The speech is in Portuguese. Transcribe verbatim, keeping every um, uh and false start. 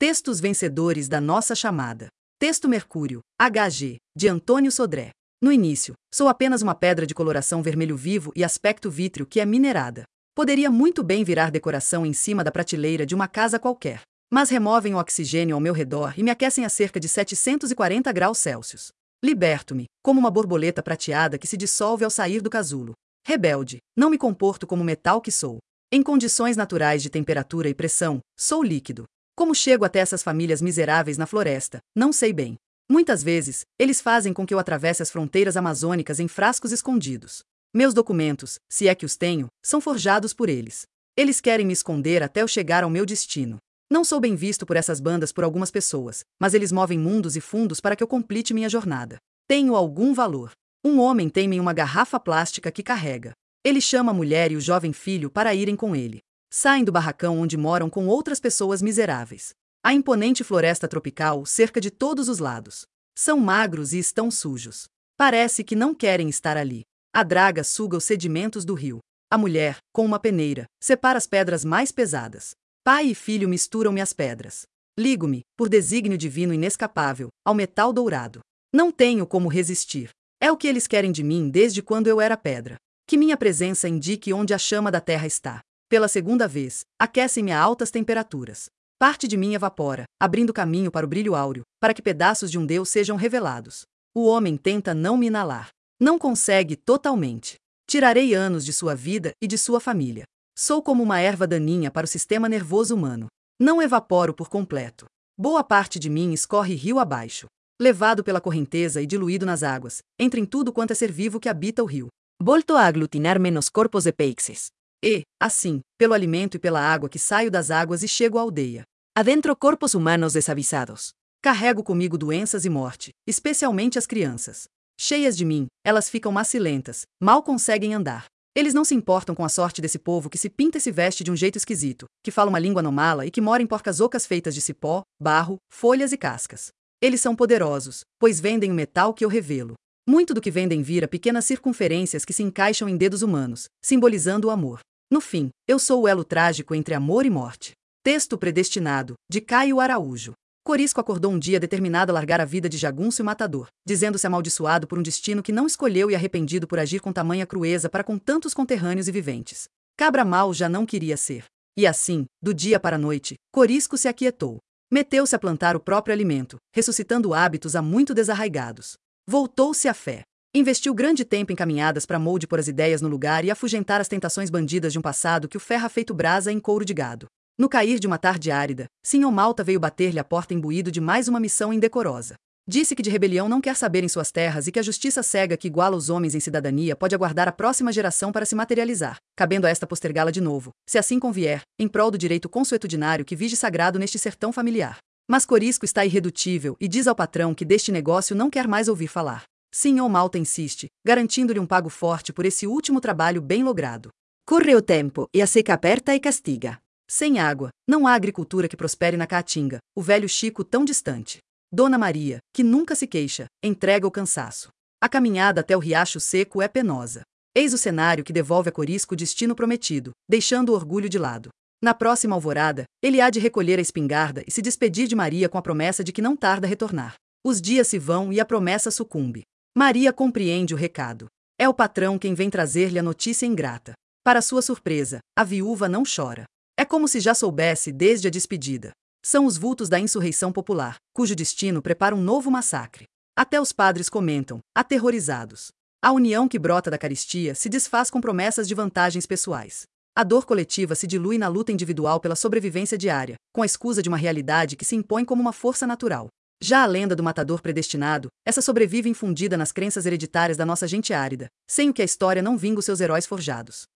Textos vencedores da nossa chamada. Texto Mercúrio, H G, de Antônio Sodré. No início, sou apenas uma pedra de coloração vermelho vivo e aspecto vítreo que é minerada. Poderia muito bem virar decoração em cima da prateleira de uma casa qualquer, mas removem o oxigênio ao meu redor e me aquecem a cerca de setecentos e quarenta graus Celsius. Liberto-me, como uma borboleta prateada que se dissolve ao sair do casulo. Rebelde, não me comporto como metal que sou. Em condições naturais de temperatura e pressão, sou líquido. Como chego até essas famílias miseráveis na floresta, não sei bem. Muitas vezes, eles fazem com que eu atravesse as fronteiras amazônicas em frascos escondidos. Meus documentos, se é que os tenho, são forjados por eles. Eles querem me esconder até eu chegar ao meu destino. Não sou bem visto por essas bandas por algumas pessoas, mas eles movem mundos e fundos para que eu complete minha jornada. Tenho algum valor. Um homem tem-me uma garrafa plástica que carrega. Ele chama a mulher e o jovem filho para irem com ele. Saem do barracão onde moram com outras pessoas miseráveis. A imponente floresta tropical cerca de todos os lados. São magros e estão sujos. Parece que não querem estar ali. A draga suga os sedimentos do rio. A mulher, com uma peneira, separa as pedras mais pesadas. Pai e filho misturam-me as pedras. Ligo-me, por desígnio divino inescapável, ao metal dourado. Não tenho como resistir. É o que eles querem de mim desde quando eu era pedra. Que minha presença indique onde a chama da terra está. Pela segunda vez, aquecem-me a altas temperaturas. Parte de mim evapora, abrindo caminho para o brilho áureo, para que pedaços de um Deus sejam revelados. O homem tenta não me inalar. Não consegue totalmente. Tirarei anos de sua vida e de sua família. Sou como uma erva daninha para o sistema nervoso humano. Não evaporo por completo. Boa parte de mim escorre rio abaixo. Levado pela correnteza e diluído nas águas, entra em tudo quanto é ser vivo que habita o rio. Volto a aglutinar-me nos corpos de peixes. E, assim, pelo alimento e pela água que saio das águas e chego à aldeia. Adentro corpos humanos desavisados. Carrego comigo doenças e morte, especialmente as crianças. Cheias de mim, elas ficam macilentas, mal conseguem andar. Eles não se importam com a sorte desse povo que se pinta e se veste de um jeito esquisito, que fala uma língua anomala e que mora em porcas ocas feitas de cipó, barro, folhas e cascas. Eles são poderosos, pois vendem o metal que eu revelo. Muito do que vendem vira pequenas circunferências que se encaixam em dedos humanos, simbolizando o amor. No fim, eu sou o elo trágico entre amor e morte. Texto predestinado, de Caio Araújo. Corisco acordou um dia determinado a largar a vida de jagunço e matador, dizendo-se amaldiçoado por um destino que não escolheu e arrependido por agir com tamanha crueza para com tantos conterrâneos e viventes. Cabra mal já não queria ser. E assim, do dia para a noite, Corisco se aquietou. Meteu-se a plantar o próprio alimento, ressuscitando hábitos há muito desarraigados. Voltou-se à fé. Investiu grande tempo em caminhadas para molde pôr as ideias no lugar e afugentar as tentações bandidas de um passado que o ferra feito brasa em couro de gado. No cair de uma tarde árida, Senhor Malta veio bater-lhe à porta imbuído de mais uma missão indecorosa. Disse que de rebelião não quer saber em suas terras e que a justiça cega que iguala os homens em cidadania pode aguardar a próxima geração para se materializar, cabendo a esta postergá-la de novo, se assim convier, em prol do direito consuetudinário que vige sagrado neste sertão familiar. Mas Corisco está irredutível e diz ao patrão que deste negócio não quer mais ouvir falar. Senhor Malta insiste, garantindo-lhe um pago forte por esse último trabalho bem logrado. Corre o tempo e a seca aperta e castiga. Sem água, não há agricultura que prospere na Caatinga, o velho Chico tão distante. Dona Maria, que nunca se queixa, entrega o cansaço. A caminhada até o riacho seco é penosa. Eis o cenário que devolve a Corisco o destino prometido, deixando o orgulho de lado. Na próxima alvorada, ele há de recolher a espingarda e se despedir de Maria com a promessa de que não tarda a retornar. Os dias se vão e a promessa sucumbe. Maria compreende o recado. É o patrão quem vem trazer-lhe a notícia ingrata. Para sua surpresa, a viúva não chora. É como se já soubesse desde a despedida. São os vultos da insurreição popular, cujo destino prepara um novo massacre. Até os padres comentam, aterrorizados. A união que brota da caristia se desfaz com promessas de vantagens pessoais. A dor coletiva se dilui na luta individual pela sobrevivência diária, com a escusa de uma realidade que se impõe como uma força natural. Já a lenda do matador predestinado, essa sobrevive infundida nas crenças hereditárias da nossa gente árida, sem o que a história não vinga os seus heróis forjados.